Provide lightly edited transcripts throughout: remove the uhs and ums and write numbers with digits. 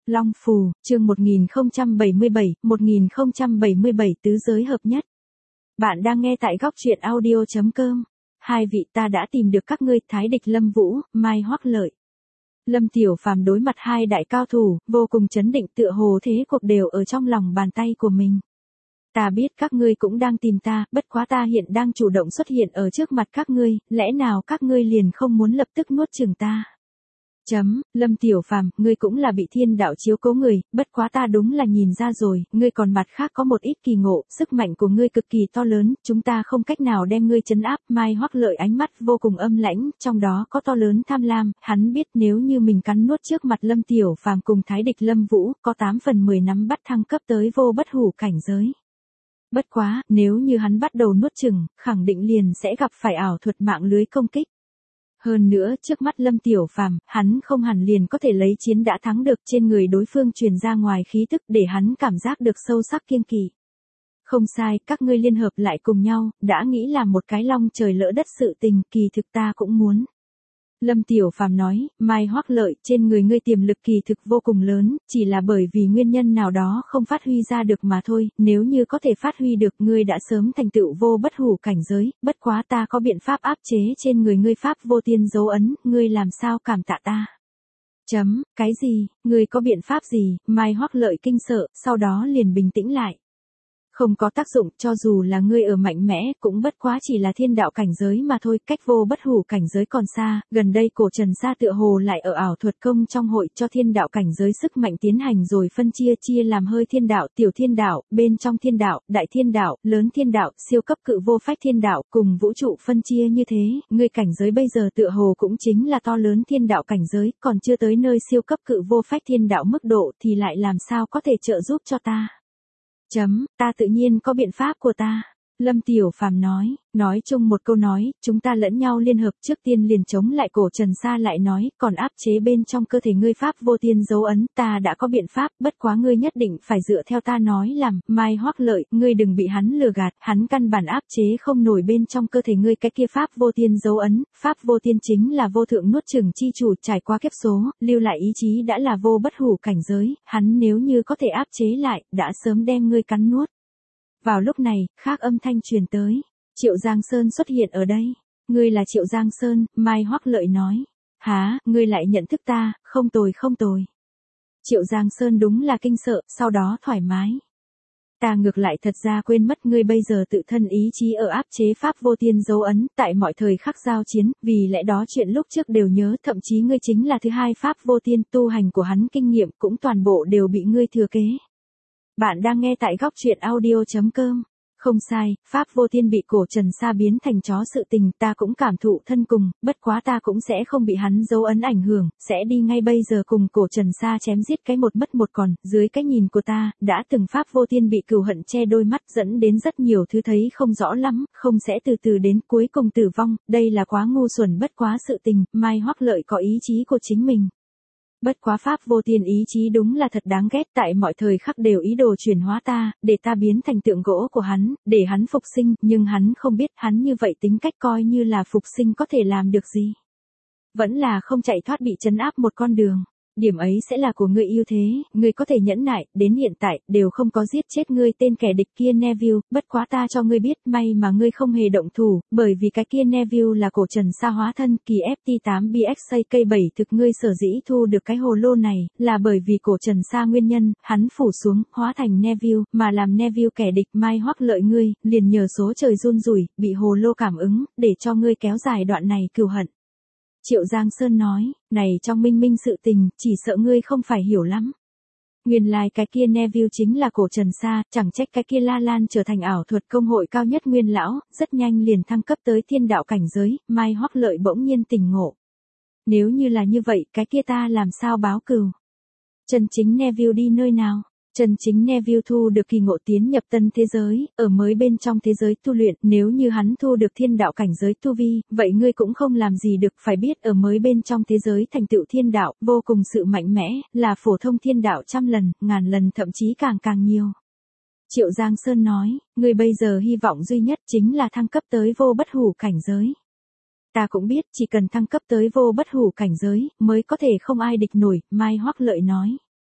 Long Phù, chương 1077 tứ giới hợp nhất. Bạn đang nghe tại góc truyện audio.com. Hai vị ta đã tìm được các ngươi, Thái Địch Lâm Vũ, Mai Hoắc Lợi. Lâm Tiểu Phàm đối mặt hai đại cao thủ, vô cùng chấn định, tựa hồ thế cuộc đều ở trong lòng bàn tay của mình. Ta biết các ngươi cũng đang tìm ta, bất quá ta hiện đang chủ động xuất hiện ở trước mặt các ngươi, lẽ nào các ngươi liền không muốn lập tức nuốt chửng ta? Lâm Tiểu Phàm, ngươi cũng là bị thiên đạo chiếu cố người, bất quá ta đúng là nhìn ra rồi, ngươi còn mặt khác có một ít kỳ ngộ, sức mạnh của ngươi cực kỳ to lớn, chúng ta không cách nào đem ngươi trấn áp. Mai Hoắc Lợi ánh mắt vô cùng âm lãnh, trong đó có to lớn tham lam, hắn biết nếu như mình cắn nuốt trước mặt Lâm Tiểu Phàm cùng Thái Địch Lâm Vũ, có 8 phần 10 nắm bắt thăng cấp tới vô bất hủ cảnh giới. Bất quá, nếu như hắn bắt đầu nuốt chửng, khẳng định liền sẽ gặp phải ảo thuật mạng lưới công kích. Hơn nữa, trước mắt Lâm Tiểu Phàm, hắn không hẳn liền có thể lấy chiến đã thắng được, trên người đối phương truyền ra ngoài khí tức để hắn cảm giác được sâu sắc kiêng kỵ. Không sai, các ngươi liên hợp lại cùng nhau, đã nghĩ làm một cái long trời lỡ đất sự tình, kỳ thực ta cũng muốn. Lâm Tiểu Phàm nói, Mai Hoắc Lợi, trên người ngươi tiềm lực kỳ thực vô cùng lớn, chỉ là bởi vì nguyên nhân nào đó không phát huy ra được mà thôi, nếu như có thể phát huy được ngươi đã sớm thành tựu vô bất hủ cảnh giới, bất quá ta có biện pháp áp chế trên người ngươi pháp vô tiên dấu ấn, ngươi làm sao cảm tạ ta? Cái gì, ngươi có biện pháp gì? Mai Hoắc Lợi kinh sợ, sau đó liền bình tĩnh lại. Không có tác dụng, cho dù là ngươi ở mạnh mẽ, cũng bất quá chỉ là thiên đạo cảnh giới mà thôi, cách vô bất hủ cảnh giới còn xa, gần đây cổ Trần Sa tựa hồ lại ở ảo thuật công trong hội cho thiên đạo cảnh giới sức mạnh tiến hành rồi phân chia làm hơi thiên đạo, tiểu thiên đạo, bên trong thiên đạo, đại thiên đạo, lớn thiên đạo, siêu cấp cự vô phách thiên đạo, cùng vũ trụ phân chia như thế, ngươi cảnh giới bây giờ tựa hồ cũng chính là to lớn thiên đạo cảnh giới, còn chưa tới nơi siêu cấp cự vô phách thiên đạo mức độ thì lại làm sao có thể trợ giúp cho ta? Ta tự nhiên có biện pháp của ta. Lâm Tiểu Phàm nói chung một câu nói, chúng ta lẫn nhau liên hợp, trước tiên liền chống lại cổ Trần Sa lại nói, còn áp chế bên trong cơ thể ngươi pháp vô tiên dấu ấn, ta đã có biện pháp, bất quá ngươi nhất định phải dựa theo ta nói làm. Mai Hoắc Lợi, ngươi đừng bị hắn lừa gạt, hắn căn bản áp chế không nổi bên trong cơ thể ngươi cái kia pháp vô tiên dấu ấn, pháp vô tiên chính là vô thượng nuốt chửng chi chủ, trải qua kiếp số, lưu lại ý chí đã là vô bất hủ cảnh giới, hắn nếu như có thể áp chế lại, đã sớm đem ngươi cắn nuốt. Vào lúc này, khác âm thanh truyền tới. Triệu Giang Sơn xuất hiện ở đây. Ngươi là Triệu Giang Sơn, Mai Hoắc Lợi nói. Hả, ngươi lại nhận thức ta, không tồi. Triệu Giang Sơn đúng là kinh sợ, sau đó thoải mái. Ta ngược lại thật ra quên mất ngươi bây giờ tự thân ý chí ở áp chế pháp vô tiên dấu ấn, tại mọi thời khắc giao chiến, vì lẽ đó chuyện lúc trước đều nhớ, thậm chí ngươi chính là thứ hai pháp vô tiên, tu hành của hắn kinh nghiệm cũng toàn bộ đều bị ngươi thừa kế. Bạn đang nghe tại góc truyện audio.com. Không sai, pháp vô tiên bị cổ Trần Sa biến thành chó sự tình, ta cũng cảm thụ thân cùng, bất quá ta cũng sẽ không bị hắn dấu ấn ảnh hưởng, sẽ đi ngay bây giờ cùng cổ Trần Sa chém giết cái một mất một còn, dưới cái nhìn của ta, đã từng pháp vô tiên bị cừu hận che đôi mắt dẫn đến rất nhiều thứ thấy không rõ lắm, không sẽ từ từ đến cuối cùng tử vong, đây là quá ngu xuẩn bất quá sự tình, Mai Hoắc Lợi có ý chí của chính mình. Bất quá pháp vô tiên ý chí đúng là thật đáng ghét, tại mọi thời khắc đều ý đồ chuyển hóa ta, để ta biến thành tượng gỗ của hắn, để hắn phục sinh, nhưng hắn không biết hắn như vậy tính cách coi như là phục sinh có thể làm được gì. Vẫn là không chạy thoát bị trấn áp một con đường. Điểm ấy sẽ là của ngươi ưu thế, ngươi có thể nhẫn nại, đến hiện tại, đều không có giết chết ngươi tên kẻ địch kia Neville, bất quá ta cho ngươi biết, may mà ngươi không hề động thủ, bởi vì cái kia Neville là cổ Trần Sa hóa thân, kỳ FT8BXK7 thực ngươi sở dĩ thu được cái hồ lô này, là bởi vì cổ Trần Sa nguyên nhân, hắn phủ xuống, hóa thành Neville, mà làm Neville kẻ địch. Mai Hoắc Lợi ngươi, liền nhờ số trời run rủi, bị hồ lô cảm ứng, để cho ngươi kéo dài đoạn này cừu hận. Triệu Giang Sơn nói, này trong minh minh sự tình, chỉ sợ ngươi không phải hiểu lắm. Nguyên lai cái kia Neville chính là cổ Trần Sa, chẳng trách cái kia La Lan trở thành ảo thuật công hội cao nhất nguyên lão, rất nhanh liền thăng cấp tới thiên đạo cảnh giới, Mai Hoắc Lợi bỗng nhiên tỉnh ngộ. Nếu như là như vậy, cái kia ta làm sao báo cừu? Chân chính Neville đi nơi nào? Chân chính Neville thu được kỳ ngộ tiến nhập tân thế giới, ở mới bên trong thế giới tu luyện, nếu như hắn thu được thiên đạo cảnh giới tu vi, vậy ngươi cũng không làm gì được, phải biết ở mới bên trong thế giới thành tựu thiên đạo, vô cùng sự mạnh mẽ, là phổ thông thiên đạo 100 lần, ngàn lần thậm chí càng nhiều. Triệu Giang Sơn nói, ngươi bây giờ hy vọng duy nhất chính là thăng cấp tới vô bất hủ cảnh giới. Ta cũng biết, chỉ cần thăng cấp tới vô bất hủ cảnh giới, mới có thể không ai địch nổi, Mai Hoắc Lợi nói.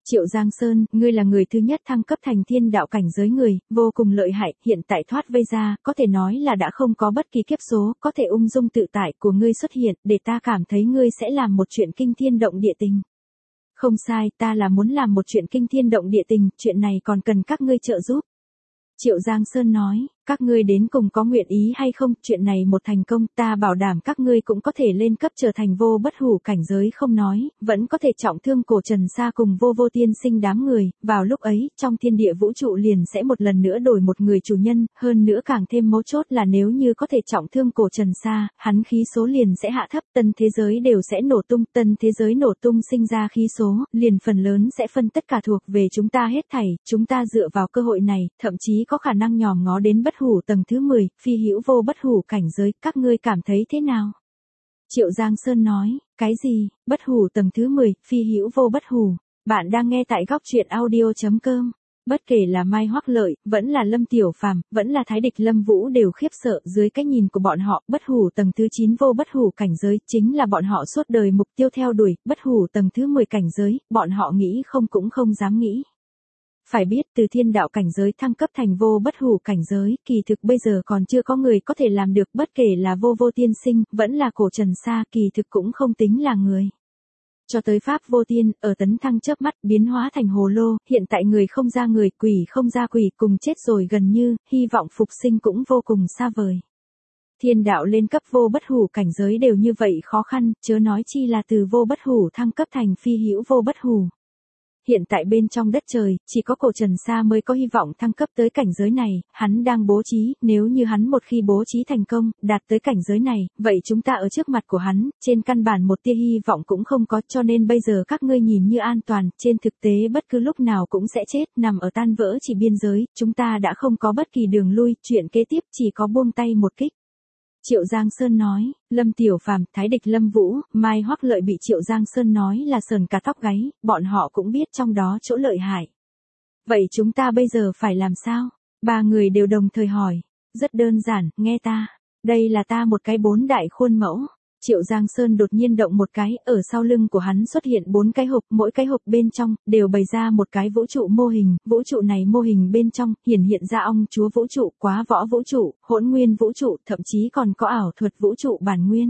Triệu Giang Sơn, ngươi là người thứ nhất thăng cấp thành thiên đạo cảnh giới người, vô cùng lợi hại, hiện tại thoát vây ra, có thể nói là đã không có bất kỳ kiếp số, có thể ung dung tự tại của ngươi xuất hiện, để ta cảm thấy ngươi sẽ làm một chuyện kinh thiên động địa tình. Không sai, ta là muốn làm một chuyện kinh thiên động địa tình, chuyện này còn cần các ngươi trợ giúp. Triệu Giang Sơn nói, các ngươi đến cùng có nguyện ý hay không, chuyện này một thành công, ta bảo đảm các ngươi cũng có thể lên cấp trở thành vô bất hủ cảnh giới không nói, vẫn có thể trọng thương cổ Trần Sa cùng vô vô tiên sinh đám người, vào lúc ấy, trong thiên địa vũ trụ liền sẽ một lần nữa đổi một người chủ nhân, hơn nữa càng thêm mấu chốt là nếu như có thể trọng thương cổ Trần Sa, hắn khí số liền sẽ hạ thấp, tân thế giới đều sẽ nổ tung, tân thế giới nổ tung sinh ra khí số, liền phần lớn sẽ phân tất cả thuộc về chúng ta hết thảy, chúng ta dựa vào cơ hội này, thậm chí có khả năng nhòm ngó đến bất hủ tầng thứ 10, phi hữu vô bất hủ cảnh giới, các ngươi cảm thấy thế nào? Triệu Giang Sơn nói, cái gì, bất hủ tầng thứ 10, phi hữu vô bất hủ, bạn đang nghe tại góc truyện audio.com. Bất kể là Mai Hoắc Lợi, vẫn là Lâm Tiểu Phàm, vẫn là Thái Địch Lâm Vũ đều khiếp sợ dưới cái nhìn của bọn họ, bất hủ tầng thứ 9 vô bất hủ cảnh giới, chính là bọn họ suốt đời mục tiêu theo đuổi, bất hủ tầng thứ 10 cảnh giới, bọn họ nghĩ không cũng không dám nghĩ. Phải biết từ thiên đạo cảnh giới thăng cấp thành vô bất hủ cảnh giới, kỳ thực bây giờ còn chưa có người có thể làm được, bất kể là vô vô tiên sinh, vẫn là cổ Trần Sa, kỳ thực cũng không tính là người. Cho tới Pháp vô tiên, ở tấn thăng chớp mắt biến hóa thành hồ lô, hiện tại người không ra người, quỷ không ra quỷ, cùng chết rồi gần như, hy vọng phục sinh cũng vô cùng xa vời. Thiên đạo lên cấp vô bất hủ cảnh giới đều như vậy khó khăn, chớ nói chi là từ vô bất hủ thăng cấp thành phi hữu vô bất hủ. Hiện tại bên trong đất trời, chỉ có cổ Trần Sa mới có hy vọng thăng cấp tới cảnh giới này, hắn đang bố trí, nếu như hắn một khi bố trí thành công, đạt tới cảnh giới này, vậy chúng ta ở trước mặt của hắn, trên căn bản một tia hy vọng cũng không có, cho nên bây giờ các ngươi nhìn như an toàn, trên thực tế bất cứ lúc nào cũng sẽ chết, nằm ở tan vỡ chỉ biên giới, chúng ta đã không có bất kỳ đường lui, chuyện kế tiếp chỉ có buông tay một kích. Triệu Giang Sơn nói, Lâm Tiểu Phàm, Thái Địch Lâm Vũ, Mai Hoắc Lợi bị Triệu Giang Sơn nói là sờn cả tóc gáy, bọn họ cũng biết trong đó chỗ lợi hại. Vậy chúng ta bây giờ phải làm sao? Ba người đều đồng thời hỏi. Rất đơn giản, nghe ta. Đây là ta một cái 4 đại khuôn mẫu. Triệu Giang Sơn đột nhiên động một cái, ở sau lưng của hắn xuất hiện 4 cái hộp, mỗi cái hộp bên trong, đều bày ra một cái vũ trụ mô hình, vũ trụ này mô hình bên trong, hiện ra ong chúa vũ trụ, quá võ vũ trụ, hỗn nguyên vũ trụ, thậm chí còn có ảo thuật vũ trụ bản nguyên.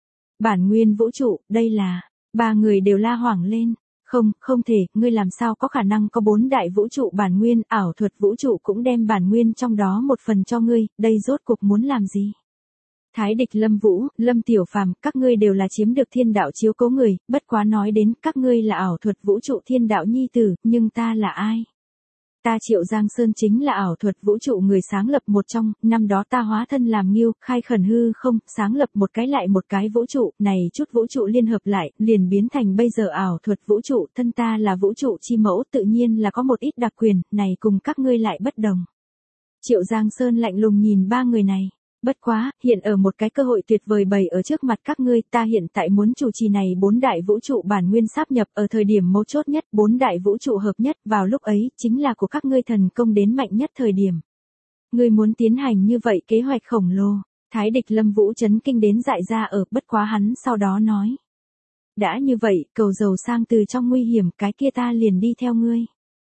Bản nguyên vũ trụ, đây là, ba người đều la hoảng lên. Không thể, ngươi làm sao có khả năng có 4 đại vũ trụ bản nguyên, ảo thuật vũ trụ cũng đem bản nguyên trong đó một phần cho ngươi, đây rốt cuộc muốn làm gì? Thái Địch Lâm Vũ, Lâm Tiểu Phàm, các ngươi đều là chiếm được thiên đạo chiếu cố người, bất quá nói đến các ngươi là ảo thuật vũ trụ thiên đạo nhi tử, nhưng ta là ai? Ta Triệu Giang Sơn chính là ảo thuật vũ trụ người sáng lập một trong, năm đó ta hóa thân làm Ngưu, khai khẩn hư không, sáng lập một cái lại một cái vũ trụ, này chút vũ trụ liên hợp lại, liền biến thành bây giờ ảo thuật vũ trụ, thân ta là vũ trụ chi mẫu, tự nhiên là có một ít đặc quyền, này cùng các ngươi lại bất đồng. Triệu Giang Sơn lạnh lùng nhìn ba người này. Bất quá, hiện ở một cái cơ hội tuyệt vời bày ở trước mặt các ngươi, ta hiện tại muốn chủ trì này 4 đại vũ trụ bản nguyên sáp nhập ở thời điểm mấu chốt nhất, 4 đại vũ trụ hợp nhất, vào lúc ấy, chính là của các ngươi thần công đến mạnh nhất thời điểm. Ngươi muốn tiến hành như vậy kế hoạch khổng lồ, Thái Địch Lâm Vũ chấn kinh đến dại ra ở, bất quá hắn sau đó nói. Đã như vậy, cầu giàu sang từ trong nguy hiểm, cái kia ta liền đi theo ngươi.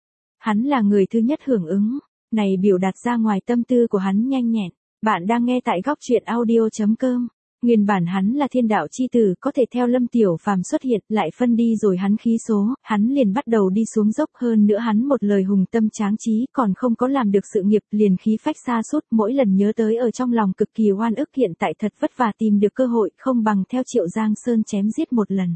Hắn là người thứ nhất hưởng ứng, này biểu đạt ra ngoài tâm tư của hắn nhanh nhẹn. Bạn đang nghe tại góc truyện audio.com. Nguyên bản hắn là thiên đạo chi tử, có thể theo Lâm Tiểu Phàm xuất hiện, lại phân đi rồi hắn khí số, hắn liền bắt đầu đi xuống dốc, hơn nữa hắn một lời hùng tâm tráng trí, còn không có làm được sự nghiệp, liền khí phách xa sút, mỗi lần nhớ tới ở trong lòng cực kỳ oan ức, hiện tại thật vất vả tìm được cơ hội, không bằng theo Triệu Giang Sơn chém giết một lần.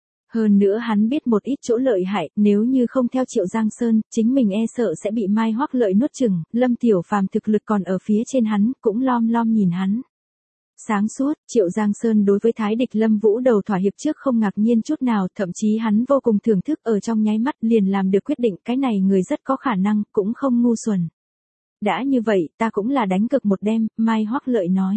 Hơn nữa hắn biết một ít chỗ lợi hại, nếu như không theo Triệu Giang Sơn, chính mình e sợ sẽ bị Mai Hoắc Lợi nuốt chửng, Lâm Tiểu Phàm thực lực còn ở phía trên hắn, cũng lom lom nhìn hắn. Sáng suốt, Triệu Giang Sơn đối với Thái Địch Lâm Vũ đầu thỏa hiệp trước không ngạc nhiên chút nào, thậm chí hắn vô cùng thưởng thức, ở trong nháy mắt liền làm được quyết định, cái này người rất có khả năng, cũng không ngu xuẩn. Đã như vậy, ta cũng là đánh cược một đêm, Mai Hoắc Lợi nói.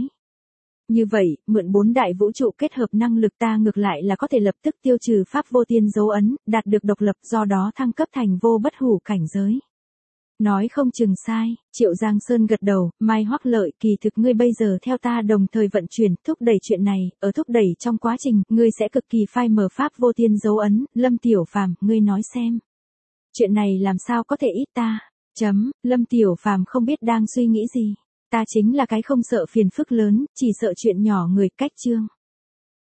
Như vậy, mượn 4 đại vũ trụ kết hợp năng lực ta ngược lại là có thể lập tức tiêu trừ pháp vô tiên dấu ấn, đạt được độc lập, do đó thăng cấp thành vô bất hủ cảnh giới. Nói không chừng sai, Triệu Giang Sơn gật đầu, Mai Hoắc Lợi, kỳ thực ngươi bây giờ theo ta đồng thời vận chuyển, thúc đẩy chuyện này, ở thúc đẩy trong quá trình, ngươi sẽ cực kỳ phai mờ pháp vô tiên dấu ấn, Lâm Tiểu Phàm, ngươi nói xem. Chuyện này làm sao có thể ít ta. Lâm Tiểu Phàm không biết đang suy nghĩ gì. Ta chính là cái không sợ phiền phức lớn, chỉ sợ chuyện nhỏ người cách chương.